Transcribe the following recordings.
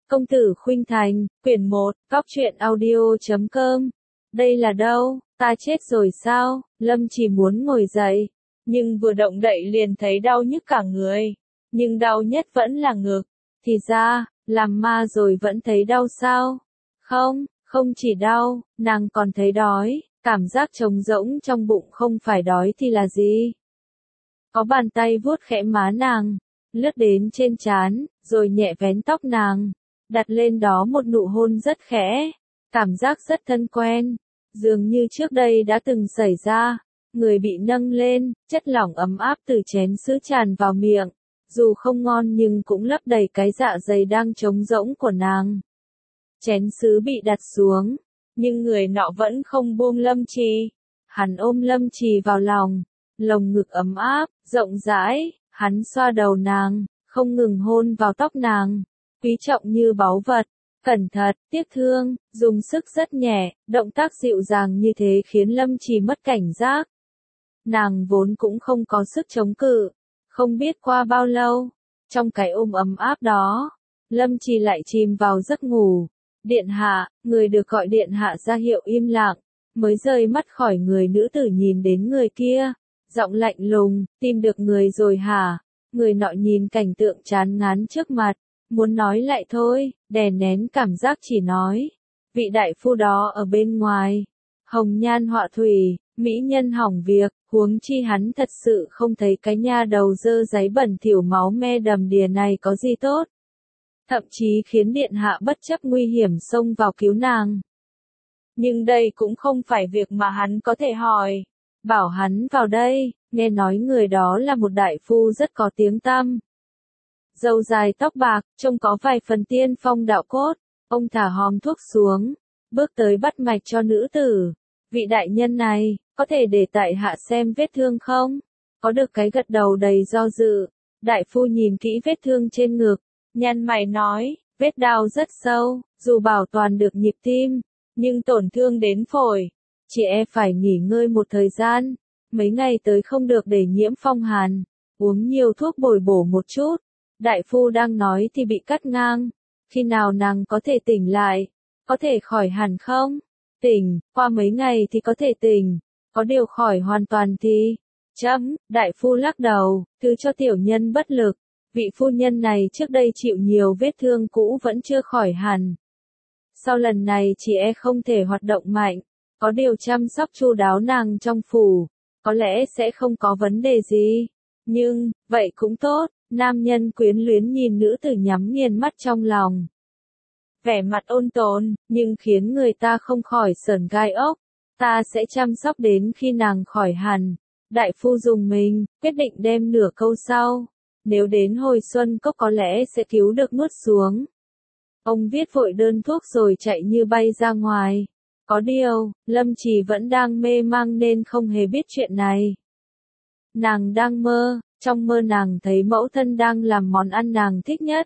Công tử Khuynh Thành, quyển 1, talktruyện audio.com. Đây là đâu, ta chết rồi sao? Lâm Chỉ muốn ngồi dậy, nhưng vừa động đậy liền thấy đau nhức cả người. Nhưng đau nhất vẫn là ngực. Thì ra, làm ma rồi vẫn thấy đau sao? Không, không chỉ đau, nàng còn thấy đói, cảm giác trống rỗng trong bụng không phải đói thì là gì? Có bàn tay vuốt khẽ má nàng, lướt đến trên trán, rồi nhẹ vén tóc nàng, đặt lên đó một nụ hôn rất khẽ, cảm giác rất thân quen, dường như trước đây đã từng xảy ra. Người bị nâng lên, chất lỏng ấm áp từ chén sứ tràn vào miệng, dù không ngon nhưng cũng lấp đầy cái dạ dày đang trống rỗng của nàng. Chén sứ bị đặt xuống, nhưng người nọ vẫn không buông Lâm Trì. Hắn ôm Lâm Trì vào lòng, lồng ngực ấm áp, rộng rãi, hắn xoa đầu nàng, không ngừng hôn vào tóc nàng, quý trọng như báu vật, cẩn thận, tiếc thương, dùng sức rất nhẹ, động tác dịu dàng như thế khiến Lâm Trì mất cảnh giác. Nàng vốn cũng không có sức chống cự, không biết qua bao lâu, trong cái ôm ấm áp đó, Lâm Trì lại chìm vào giấc ngủ. Điện hạ, người được gọi điện hạ ra hiệu im lặng, mới rời mắt khỏi người nữ tử nhìn đến người kia, giọng lạnh lùng, tìm được người rồi hả? Người nọ nhìn cảnh tượng chán ngán trước mặt, muốn nói lại thôi, đè nén cảm giác chỉ nói. Vị đại phu đó ở bên ngoài, hồng nhan họa thủy, mỹ nhân hỏng việc, huống chi hắn thật sự không thấy cái nha đầu dơ dáy bẩn thỉu máu me đầm đìa này có gì tốt. Thậm chí khiến điện hạ bất chấp nguy hiểm xông vào cứu nàng. Nhưng đây cũng không phải việc mà hắn có thể hỏi. Bảo hắn vào đây, nghe nói người đó là một đại phu rất có tiếng tăm. Râu dài tóc bạc, trông có vài phần tiên phong đạo cốt. Ông thả hòm thuốc xuống, bước tới bắt mạch cho nữ tử. Vị đại nhân này, có thể để tại hạ xem vết thương không? Có được cái gật đầu đầy do dự. Đại phu nhìn kỹ vết thương trên ngực, nhăn mày nói, vết đau rất sâu, dù bảo toàn được nhịp tim, nhưng tổn thương đến phổi. Chị phải nghỉ ngơi một thời gian, mấy ngày tới không được để nhiễm phong hàn, uống nhiều thuốc bồi bổ một chút. Đại phu đang nói thì bị cắt ngang, khi nào nàng có thể tỉnh lại, có thể khỏi hẳn không? Tỉnh, qua mấy ngày thì có thể tỉnh, có điều khỏi hoàn toàn thì... Đại phu lắc đầu, thứ cho tiểu nhân bất lực. Vị phu nhân này trước đây chịu nhiều vết thương cũ vẫn chưa khỏi hẳn. Sau lần này chị không thể hoạt động mạnh, có điều chăm sóc chu đáo nàng trong phủ, có lẽ sẽ không có vấn đề gì. Nhưng, vậy cũng tốt, nam nhân quyến luyến nhìn nữ tử nhắm nghiền mắt trong lòng. Vẻ mặt ôn tồn, nhưng khiến người ta không khỏi sởn gai ốc. Ta sẽ chăm sóc đến khi nàng khỏi hẳn. Đại phu dùng mình, quyết định đem nửa câu sau. Nếu đến hồi xuân cốc có lẽ sẽ cứu được nuốt xuống. Ông viết vội đơn thuốc rồi chạy như bay ra ngoài. Có điều, Lâm Trì vẫn đang mê mang nên không hề biết chuyện này. Nàng đang mơ, trong mơ nàng thấy mẫu thân đang làm món ăn nàng thích nhất.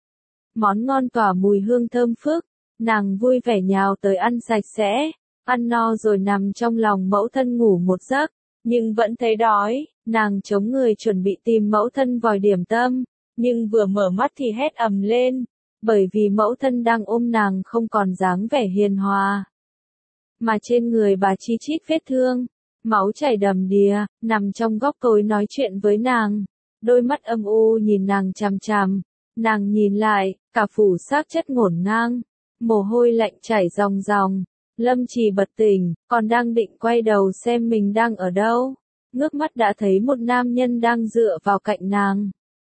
Món ngon tỏa mùi hương thơm phức, nàng vui vẻ nhào tới ăn sạch sẽ, ăn no rồi nằm trong lòng mẫu thân ngủ một giấc. Nhưng vẫn thấy đói, nàng chống người chuẩn bị tìm mẫu thân vòi điểm tâm, nhưng vừa mở mắt thì hét ầm lên, bởi vì mẫu thân đang ôm nàng không còn dáng vẻ hiền hòa. Mà trên người bà chi chít vết thương, máu chảy đầm đìa, nằm trong góc cối nói chuyện với nàng, đôi mắt âm u nhìn nàng chằm chằm, nàng nhìn lại, cả phủ xác chất ngổn ngang, mồ hôi lạnh chảy ròng ròng. Lâm Trì bật tỉnh, còn đang định quay đầu xem mình đang ở đâu. Ngước mắt đã thấy một nam nhân đang dựa vào cạnh nàng.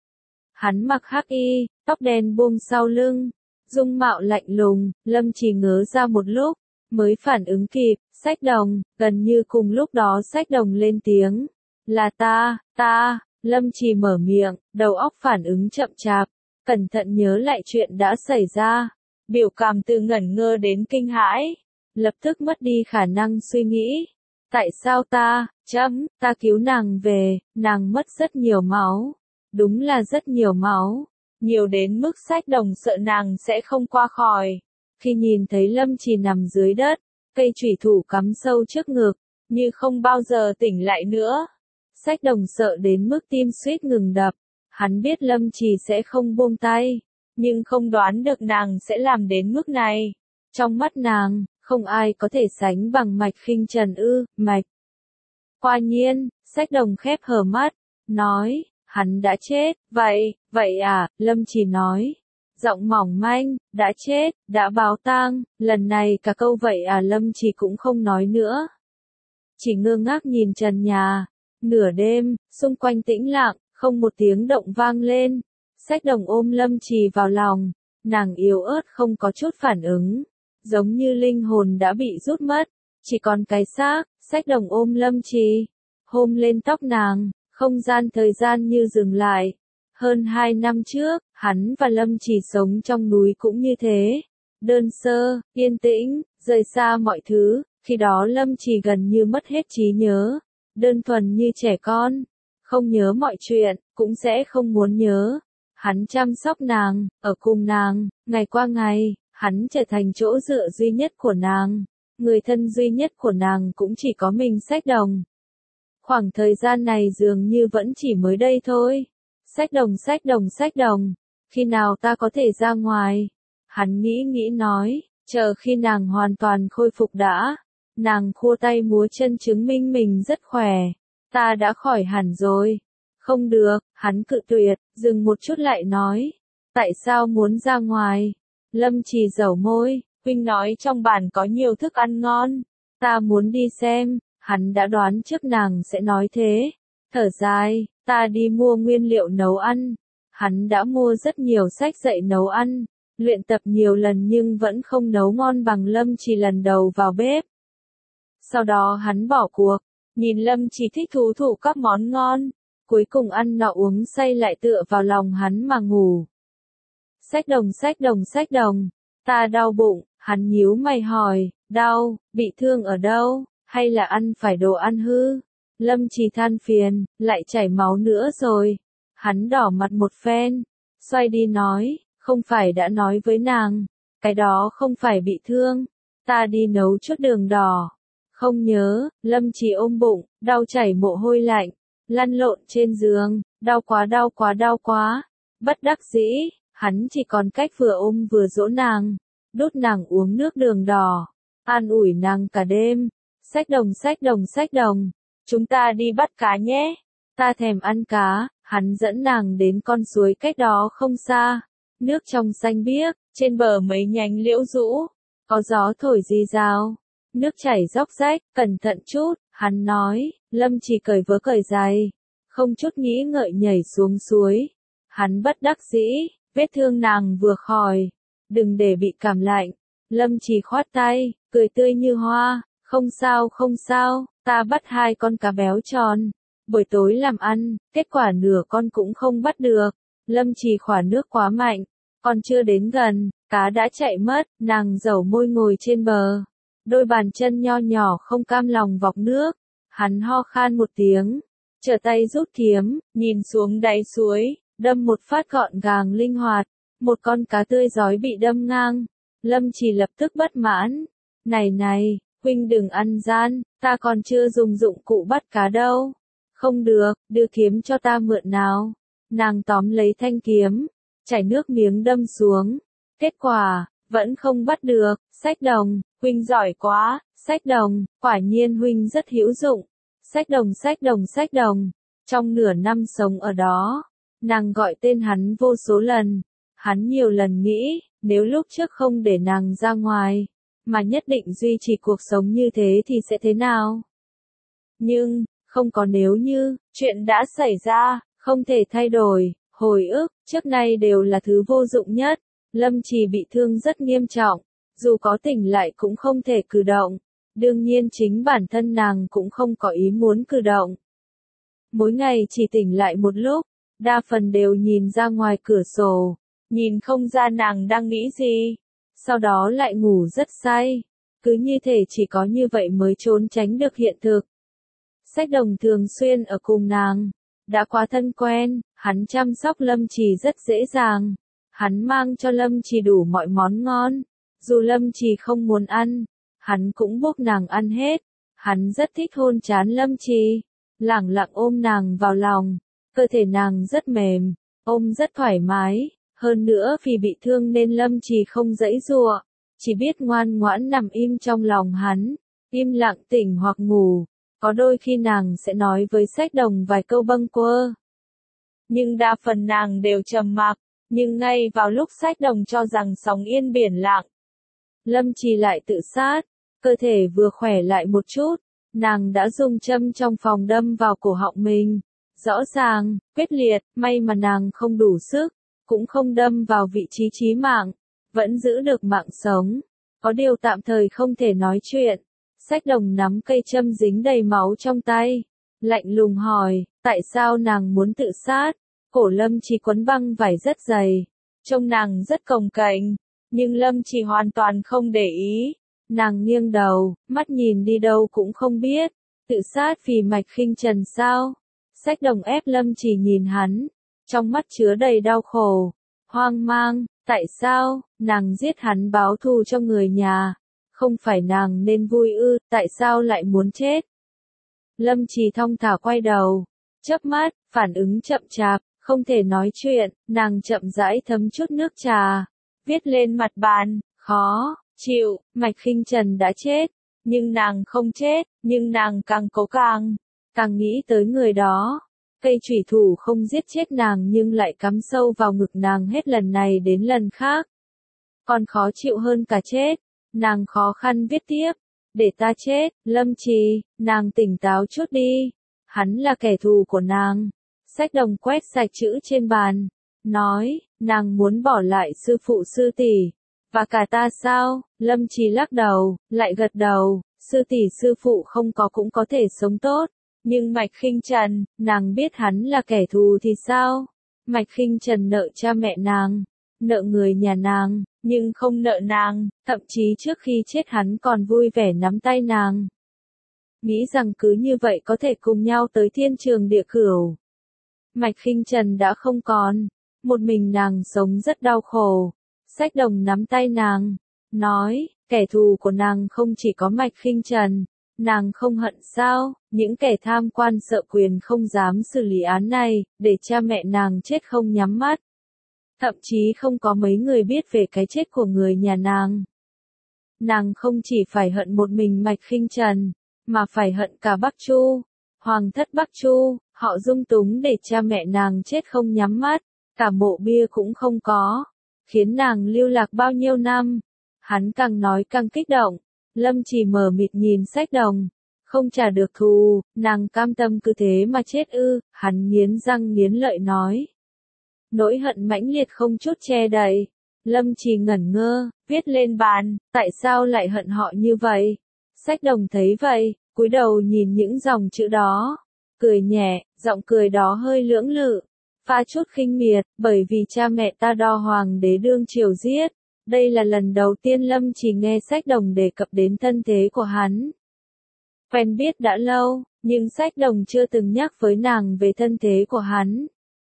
Hắn mặc hắc y, tóc đen buông sau lưng, dung mạo lạnh lùng, Lâm Trì ngớ ra một lúc, mới phản ứng kịp, Sách Đồng, gần như cùng lúc đó Sách Đồng lên tiếng. Là ta, Lâm Trì mở miệng, đầu óc phản ứng chậm chạp, cẩn thận nhớ lại chuyện đã xảy ra. Biểu cảm từ ngẩn ngơ đến kinh hãi. Lập tức mất đi khả năng suy nghĩ. Tại sao ta cứu nàng về, nàng mất rất nhiều máu. Đúng là rất nhiều máu. Nhiều đến mức Sách Đồng sợ nàng sẽ không qua khỏi. Khi nhìn thấy Lâm Trì nằm dưới đất, cây chủy thủ cắm sâu trước ngực, như không bao giờ tỉnh lại nữa. Sách Đồng sợ đến mức tim suýt ngừng đập. Hắn biết Lâm Trì sẽ không buông tay. nhưng không đoán được nàng sẽ làm đến mức này. Trong mắt nàng, không ai có thể sánh bằng Mạch Khinh Trần ư, Mạch. Hoa Nhiên, Sách Đồng khép hờ mắt, nói, hắn đã chết, vậy à, Lâm Chỉ nói. Giọng mỏng manh, đã chết, đã báo tang, lần này cả câu vậy à Lâm Chỉ cũng không nói nữa. Chỉ ngơ ngác nhìn trần nhà, nửa đêm, xung quanh tĩnh lặng, không một tiếng động vang lên. Sách Đồng ôm Lâm Chỉ vào lòng, nàng yếu ớt không có chút phản ứng, giống như linh hồn đã bị rút mất, chỉ còn cái xác. Sách Đồng ôm Lâm Chỉ, hôn lên tóc nàng, không gian thời gian như dừng lại. Hơn 2 năm trước, hắn và Lâm Chỉ sống trong núi cũng như thế. Đơn sơ, yên tĩnh, rời xa mọi thứ, khi đó Lâm Chỉ gần như mất hết trí nhớ. Đơn thuần như trẻ con, không nhớ mọi chuyện, cũng sẽ không muốn nhớ. Hắn chăm sóc nàng, ở cùng nàng, ngày qua ngày, hắn trở thành chỗ dựa duy nhất của nàng. Người thân duy nhất của nàng cũng chỉ có mình Sách Đồng. Khoảng thời gian này dường như vẫn chỉ mới đây thôi. Sách Đồng, khi nào ta có thể ra ngoài? Hắn nghĩ nói, chờ khi nàng hoàn toàn khôi phục đã. Nàng khua tay múa chân chứng minh mình rất khỏe. Ta đã khỏi hẳn rồi. Không được, hắn cự tuyệt, dừng một chút lại nói. Tại sao muốn ra ngoài? Lâm Chỉ dẩu môi, huynh nói trong bản có nhiều thức ăn ngon. Ta muốn đi xem, hắn đã đoán trước nàng sẽ nói thế. Thở dài, ta đi mua nguyên liệu nấu ăn. Hắn đã mua rất nhiều sách dạy nấu ăn, luyện tập nhiều lần nhưng vẫn không nấu ngon bằng Lâm Chỉ lần đầu vào bếp. Sau đó hắn bỏ cuộc, nhìn Lâm Chỉ thích thú thụ các món ngon, cuối cùng ăn nọ uống say lại tựa vào lòng hắn mà ngủ. Sách Đồng, ta đau bụng, hắn nhíu mày hỏi, đau, bị thương ở đâu, hay là ăn phải đồ ăn hư? Lâm Chỉ than phiền, lại chảy máu nữa rồi. Hắn đỏ mặt một phen, xoay đi nói, không phải đã nói với nàng, cái đó không phải bị thương, ta đi nấu chút đường đỏ. Không nhớ, Lâm Chỉ ôm bụng, đau chảy mồ hôi lạnh, lăn lộn trên giường, đau quá. Bất đắc dĩ, hắn chỉ còn cách vừa ôm vừa dỗ nàng, đút nàng uống nước đường đỏ, an ủi nàng cả đêm. Sách Đồng, chúng ta đi bắt cá nhé. Ta thèm ăn cá. Hắn dẫn nàng đến con suối cách đó không xa. Nước trong xanh biếc, trên bờ mấy nhánh liễu rũ, có gió thổi rì rào. Nước chảy róc rách, cẩn thận chút, hắn nói. Lâm Chỉ cởi vớ cởi giày, không chút nghĩ ngợi nhảy xuống suối. Hắn bất đắc dĩ, vết thương nàng vừa khỏi, đừng để bị cảm lạnh. Lâm Chỉ khoát tay, cười tươi như hoa, không sao, ta bắt 2 con cá béo tròn. Buổi tối làm ăn, kết quả nửa con cũng không bắt được. Lâm Chỉ khỏa nước quá mạnh, còn chưa đến gần, cá đã chạy mất. Nàng dẩu môi ngồi trên bờ, đôi bàn chân nho nhỏ không cam lòng vọc nước. Hắn ho khan một tiếng, trở tay rút kiếm, nhìn xuống đáy suối, đâm một phát gọn gàng linh hoạt. Một con cá tươi rói bị đâm ngang. Lâm Chỉ lập tức bất mãn. Này, huynh đừng ăn gian, ta còn chưa dùng dụng cụ bắt cá đâu. Không được, đưa kiếm cho ta mượn nào. Nàng tóm lấy thanh kiếm, chảy nước miếng đâm xuống. Kết quả, vẫn không bắt được. Sách Đồng, huynh giỏi quá. Sách Đồng, quả nhiên huynh rất hữu dụng. Sách Đồng. Trong nửa năm sống ở đó, nàng gọi tên hắn vô số lần. Hắn nhiều lần nghĩ, nếu lúc trước không để nàng ra ngoài, mà nhất định duy trì cuộc sống như thế thì sẽ thế nào? Nhưng, không có nếu như, chuyện đã xảy ra, không thể thay đổi, hồi ức, trước nay đều là thứ vô dụng nhất. Lâm Chỉ bị thương rất nghiêm trọng, dù có tỉnh lại cũng không thể cử động. Đương nhiên chính bản thân nàng cũng không có ý muốn cử động. Mỗi ngày chỉ tỉnh lại một lúc, đa phần đều nhìn ra ngoài cửa sổ, nhìn không ra nàng đang nghĩ gì. Sau đó lại ngủ rất say, cứ như thể chỉ có như vậy mới trốn tránh được hiện thực. Sách Đồng thường xuyên ở cùng nàng, đã quá thân quen, hắn chăm sóc Lâm Chỉ rất dễ dàng. Hắn mang cho Lâm Chỉ đủ mọi món ngon, dù Lâm Chỉ không muốn ăn, hắn cũng buộc nàng ăn hết. Hắn rất thích hôn trán Lâm Chỉ, lẳng lặng ôm nàng vào lòng, cơ thể nàng rất mềm, ôm rất thoải mái, Hơn nữa vì bị thương nên Lâm Trì không giãy giụa, chỉ biết ngoan ngoãn nằm im trong lòng hắn, im lặng tỉnh hoặc ngủ. Có đôi khi nàng sẽ nói với Sách Đồng vài câu bâng quơ, nhưng đa phần nàng đều trầm mặc. Nhưng ngay vào lúc Sách Đồng cho rằng sóng yên biển lặng, Lâm Trì lại tự sát. Cơ thể vừa khỏe lại một chút, nàng đã dùng châm trong phòng đâm vào cổ họng mình. Rõ ràng, quyết liệt, may mà nàng không đủ sức, cũng không đâm vào vị trí chí mạng, vẫn giữ được mạng sống. Có điều tạm thời không thể nói chuyện. Sách Đồng nắm cây châm dính đầy máu trong tay, lạnh lùng hỏi, tại sao nàng muốn tự sát? Cổ Lâm Trì quấn băng vải rất dày, trông nàng rất cồng kềnh, nhưng Lâm Trì hoàn toàn không để ý. Nàng nghiêng đầu, mắt nhìn đi đâu cũng không biết. Tự sát vì Mạch Khinh Trần sao? Sách Đồng ép Lâm Trì nhìn hắn, trong mắt chứa đầy đau khổ, hoang mang. Tại sao? Nàng giết hắn báo thù cho người nhà. Không phải nàng nên vui ư, tại sao lại muốn chết? Lâm Trì thong thả quay đầu, chớp mắt, phản ứng chậm chạp, không thể nói chuyện. Nàng chậm rãi thấm chút nước trà, viết lên mặt bàn, khó chịu. Mạch Khinh Trần đã chết, nhưng nàng không chết. Nhưng nàng càng cố càng nghĩ tới người đó. Cây chủy thủ không giết chết nàng nhưng lại cắm sâu vào ngực nàng hết lần này đến lần khác. Còn khó chịu hơn cả chết. Nàng khó khăn viết tiếp, để ta chết. Lâm Trì, nàng tỉnh táo chút đi, hắn là kẻ thù của nàng. Sách Đồng quét sạch chữ trên bàn, nói, nàng muốn bỏ lại sư phụ sư tỷ, và cả ta sao? Lâm Trì lắc đầu, lại gật đầu, sư tỷ sư phụ không có cũng có thể sống tốt, nhưng Mạch Khinh Trần, nàng biết hắn là kẻ thù thì sao? Mạch Khinh Trần nợ cha mẹ nàng, nợ người nhà nàng, nhưng không nợ nàng, thậm chí trước khi chết hắn còn vui vẻ nắm tay nàng. Nghĩ rằng cứ như vậy có thể cùng nhau tới thiên trường địa cửu. Mạch Khinh Trần đã không còn, một mình nàng sống rất đau khổ. Sách Đồng nắm tay nàng, nói, kẻ thù của nàng không chỉ có Mạch Khinh Trần, nàng không hận sao? Những kẻ tham quan sợ quyền không dám xử lý án này, để cha mẹ nàng chết không nhắm mắt. Thậm chí không có mấy người biết về cái chết của người nhà nàng. Nàng không chỉ phải hận một mình Mạch Khinh Trần, mà phải hận cả Bắc Chu, Hoàng thất Bắc Chu. Họ dung túng để cha mẹ nàng chết không nhắm mắt, cả mộ bia cũng không có, khiến nàng lưu lạc bao nhiêu năm. Hắn càng nói càng kích động. Lâm Trì mờ mịt nhìn Sách Đồng, không trả được thù, nàng cam tâm cứ thế mà chết ư? Hắn nghiến răng nghiến lợi nói. Nỗi hận mãnh liệt không chút che đậy. Lâm Trì ngẩn ngơ, viết lên bàn, tại sao lại hận họ như vậy? Sách Đồng thấy vậy, cúi đầu nhìn những dòng chữ đó, cười nhẹ, giọng cười đó hơi lưỡng lự, pha chút khinh miệt, bởi vì cha mẹ ta đo hoàng đế đương triều giết. Đây là lần đầu tiên Lâm Trì nghe Sách Đồng đề cập đến thân thế của hắn. Quen biết đã lâu, nhưng Sách Đồng chưa từng nhắc với nàng về thân thế của hắn.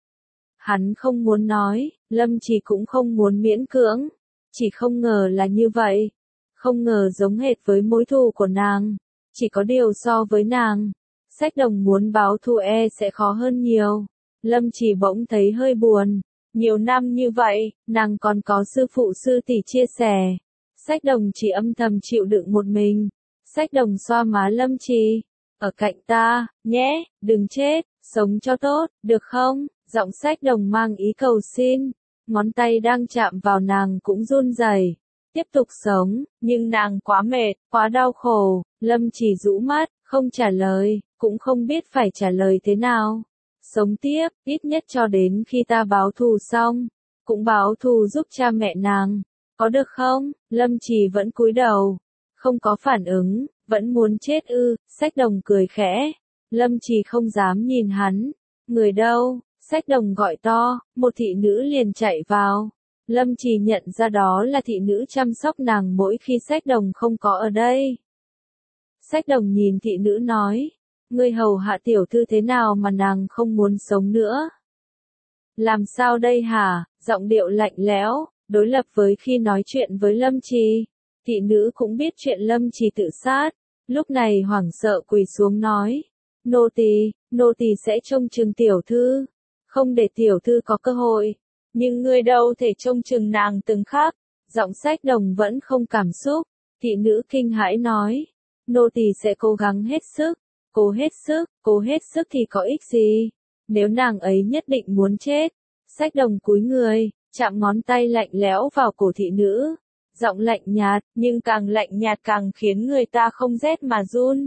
Hắn không muốn nói, Lâm Trì cũng không muốn miễn cưỡng, chỉ không ngờ là như vậy. Không ngờ giống hệt với mối thù của nàng, chỉ có điều so với nàng, Sách Đồng muốn báo thù sẽ khó hơn nhiều. Lâm Trì bỗng thấy hơi buồn. Nhiều năm như vậy, nàng còn có sư phụ sư tỷ chia sẻ. Sách Đồng chỉ âm thầm chịu đựng một mình. Sách Đồng xoa má Lâm Trì. Ở cạnh ta, nhé, đừng chết, sống cho tốt, được không? Giọng Sách Đồng mang ý cầu xin. Ngón tay đang chạm vào nàng cũng run rẩy. Tiếp tục sống, nhưng nàng quá mệt, quá đau khổ. Lâm Trì rũ mắt, không trả lời, cũng không biết phải trả lời thế nào. Sống tiếp, ít nhất cho đến khi ta báo thù xong, cũng báo thù giúp cha mẹ nàng, có được không? Lâm Trì vẫn cúi đầu, không có phản ứng, vẫn muốn chết ư? Sách Đồng cười khẽ. Lâm Trì không dám nhìn hắn. Người đâu? Sách Đồng gọi to, một thị nữ liền chạy vào. Lâm Trì nhận ra đó là thị nữ chăm sóc nàng mỗi khi Sách Đồng không có ở đây. Sách Đồng nhìn thị nữ nói, ngươi hầu hạ tiểu thư thế nào mà nàng không muốn sống nữa? Làm sao đây hả? Giọng điệu lạnh lẽo, đối lập với khi nói chuyện với Lâm Trì. Thị nữ cũng biết chuyện Lâm Trì tự sát, lúc này hoảng sợ quỳ xuống nói, nô tỳ sẽ trông chừng tiểu thư, không để tiểu thư có cơ hội. Nhưng ngươi đâu thể trông chừng nàng từng khắc. Giọng Sách Đồng vẫn không cảm xúc. Thị nữ kinh hãi nói. Nô tỳ sẽ cố gắng hết sức. Cố hết sức thì có ích gì? Nếu nàng ấy nhất định muốn chết. Sách Đồng cúi người, chạm ngón tay lạnh lẽo vào cổ thị nữ. Giọng lạnh nhạt, nhưng càng lạnh nhạt càng khiến người ta không rét mà run.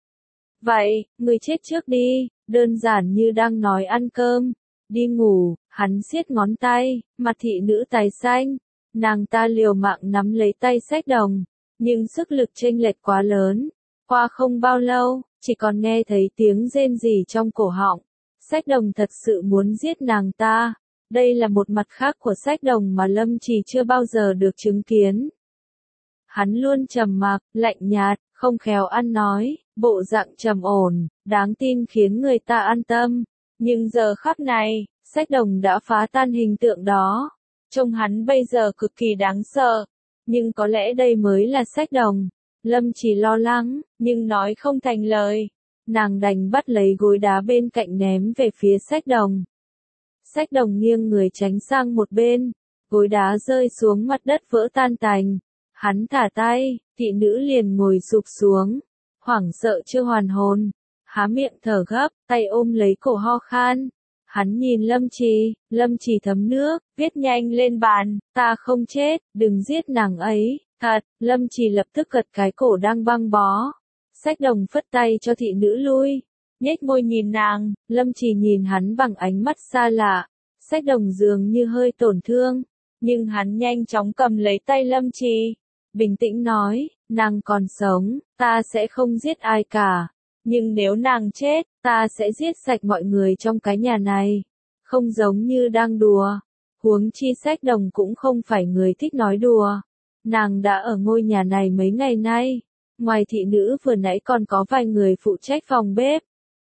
Vậy, người chết trước đi, đơn giản như đang nói ăn cơm. Đi ngủ, hắn siết ngón tay, mặt thị nữ tái xanh. Nàng ta liều mạng nắm lấy tay Sách Đồng, nhưng sức lực chênh lệch quá lớn. Qua không bao lâu, chỉ còn nghe thấy tiếng rên rỉ trong cổ họng. Sách Đồng thật sự muốn giết nàng ta. Đây là một mặt khác của Sách Đồng mà Lâm Trì chưa bao giờ được chứng kiến. Hắn luôn trầm mặc, lạnh nhạt, không khéo ăn nói, bộ dạng trầm ổn, đáng tin khiến người ta an tâm. Nhưng giờ khắc này, Sách Đồng đã phá tan hình tượng đó. Trông hắn bây giờ cực kỳ đáng sợ. Nhưng có lẽ đây mới là Sách Đồng. Lâm Trì lo lắng, nhưng nói không thành lời. Nàng đành bắt lấy gối đá bên cạnh ném về phía Sách Đồng. Sách Đồng nghiêng người tránh sang một bên. Gối đá rơi xuống mặt đất vỡ tan tành. Hắn thả tay, thị nữ liền ngồi sụp xuống. Hoảng sợ chưa hoàn hồn. Há miệng thở gấp, tay ôm lấy cổ ho khan. Hắn nhìn Lâm Trì thấm nước, viết nhanh lên bàn, ta không chết, đừng giết nàng ấy, thật, Lâm Trì lập tức gật cái cổ đang băng bó. Sách Đồng phất tay cho thị nữ lui, nhếch môi nhìn nàng, Lâm Trì nhìn hắn bằng ánh mắt xa lạ. Sách Đồng dường như hơi tổn thương, nhưng hắn nhanh chóng cầm lấy tay Lâm Trì, bình tĩnh nói, nàng còn sống, ta sẽ không giết ai cả. Nhưng nếu nàng chết, ta sẽ giết sạch mọi người trong cái nhà này. Không giống như đang đùa. Huống chi Sách Đồng cũng không phải người thích nói đùa. Nàng đã ở ngôi nhà này mấy ngày nay. Ngoài thị nữ vừa nãy còn có vài người phụ trách phòng bếp.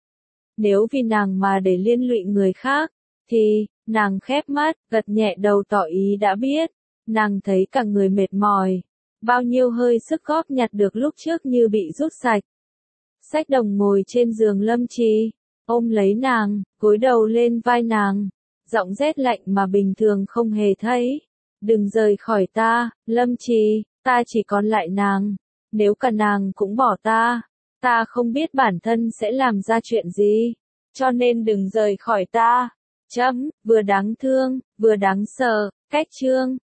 Nếu vì nàng mà để liên lụy người khác, thì, nàng khép mắt, gật nhẹ đầu tỏ ý đã biết. Nàng thấy cả người mệt mỏi. Bao nhiêu hơi sức góp nhặt được lúc trước như bị rút sạch. Sách Đồng ngồi trên giường Lâm Trì, ôm lấy nàng, gối đầu lên vai nàng, giọng rét lạnh mà bình thường không hề thấy. Đừng rời khỏi ta, Lâm Trì, ta chỉ còn lại nàng. Nếu cả nàng cũng bỏ ta không biết bản thân sẽ làm ra chuyện gì. Cho nên đừng rời khỏi ta. Chấm, vừa đáng thương, vừa đáng sợ, cách chương.